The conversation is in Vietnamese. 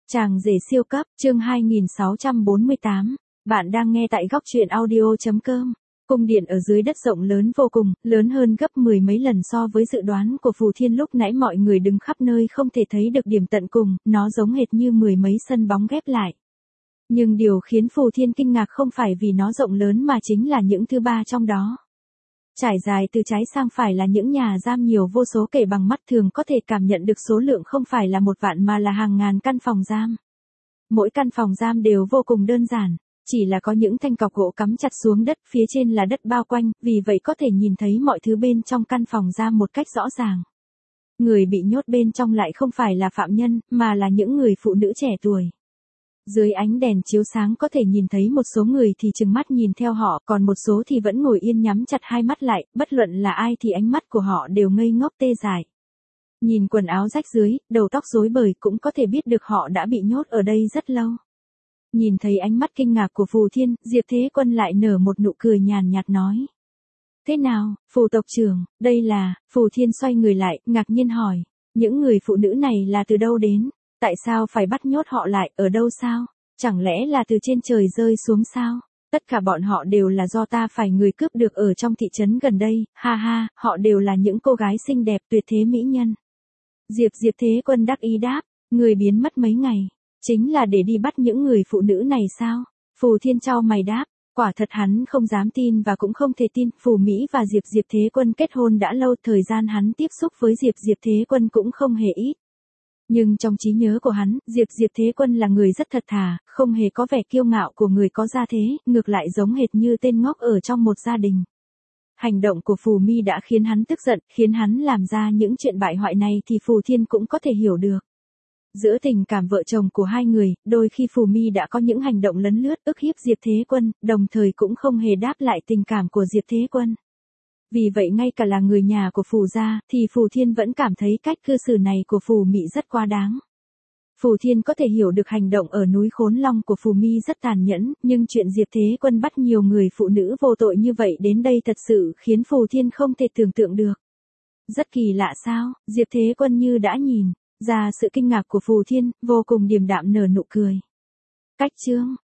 Chàng rể siêu cấp, chương 2648. Bạn đang nghe tại góc truyện audio.com. Cung điện ở dưới đất rộng lớn vô cùng, lớn hơn gấp mười mấy lần so với dự đoán của Phù Thiên lúc nãy. Mọi người đứng khắp nơi không thể thấy được điểm tận cùng, nó giống hệt như mười mấy sân bóng ghép lại. Nhưng điều khiến Phù Thiên kinh ngạc không phải vì nó rộng lớn mà chính là những thứ ba trong đó. Trải dài từ trái sang phải là những nhà giam nhiều vô số, kể bằng mắt thường có thể cảm nhận được số lượng không phải là 1 vạn mà là hàng ngàn căn phòng giam. Mỗi căn phòng giam đều vô cùng đơn giản, chỉ là có những thanh cọc gỗ cắm chặt xuống đất, phía trên là đất bao quanh, vì vậy có thể nhìn thấy mọi thứ bên trong căn phòng giam một cách rõ ràng. Người bị nhốt bên trong lại không phải là phạm nhân, mà là những người phụ nữ trẻ tuổi. Dưới ánh đèn chiếu sáng có thể nhìn thấy một số người thì trừng mắt nhìn theo họ, còn một số thì vẫn ngồi yên nhắm chặt hai mắt lại, bất luận là ai thì ánh mắt của họ đều ngây ngốc tê dại. Nhìn quần áo rách rưới, đầu tóc rối bời cũng có thể biết được họ đã bị nhốt ở đây rất lâu. Nhìn thấy ánh mắt kinh ngạc của Phù Thiên, Diệp Thế Quân lại nở một nụ cười nhàn nhạt nói. Thế nào, Phù tộc trưởng, đây là, Phù Thiên xoay người lại, ngạc nhiên hỏi, những người phụ nữ này là từ đâu đến? Tại sao phải bắt nhốt họ lại, ở đâu sao? Chẳng lẽ là từ trên trời rơi xuống sao? Tất cả bọn họ đều là do ta phải người cướp được ở trong thị trấn gần đây, ha ha, họ đều là những cô gái xinh đẹp tuyệt thế mỹ nhân. Diệp Thế Quân đắc ý đáp, người biến mất mấy ngày, chính là để đi bắt những người phụ nữ này sao? Phù Thiên chau mày đáp, quả thật hắn không dám tin và cũng không thể tin, Phù Mỹ và Diệp Thế Quân kết hôn đã lâu, thời gian hắn tiếp xúc với Diệp Thế Quân cũng không hề ít. Nhưng trong trí nhớ của hắn, Diệp Thế Quân là người rất thật thà, không hề có vẻ kiêu ngạo của người có gia thế, ngược lại giống hệt như tên ngốc ở trong một gia đình. Hành động của Phù Mi đã khiến hắn tức giận, khiến hắn làm ra những chuyện bại hoại này thì Phù Thiên cũng có thể hiểu được. Giữa tình cảm vợ chồng của hai người, đôi khi Phù Mi đã có những hành động lấn lướt ức hiếp Diệp Thế Quân, đồng thời cũng không hề đáp lại tình cảm của Diệp Thế Quân. Vì vậy ngay cả là người nhà của Phù gia, thì Phù Thiên vẫn cảm thấy cách cư xử này của Phù Mị rất quá đáng. Phù Thiên có thể hiểu được hành động ở núi Khốn Long của Phù Mi rất tàn nhẫn, nhưng chuyện Diệp Thế Quân bắt nhiều người phụ nữ vô tội như vậy đến đây thật sự khiến Phù Thiên không thể tưởng tượng được. Rất kỳ lạ sao? Diệp Thế Quân như đã nhìn ra sự kinh ngạc của Phù Thiên, vô cùng điềm đạm nở nụ cười. Cách chương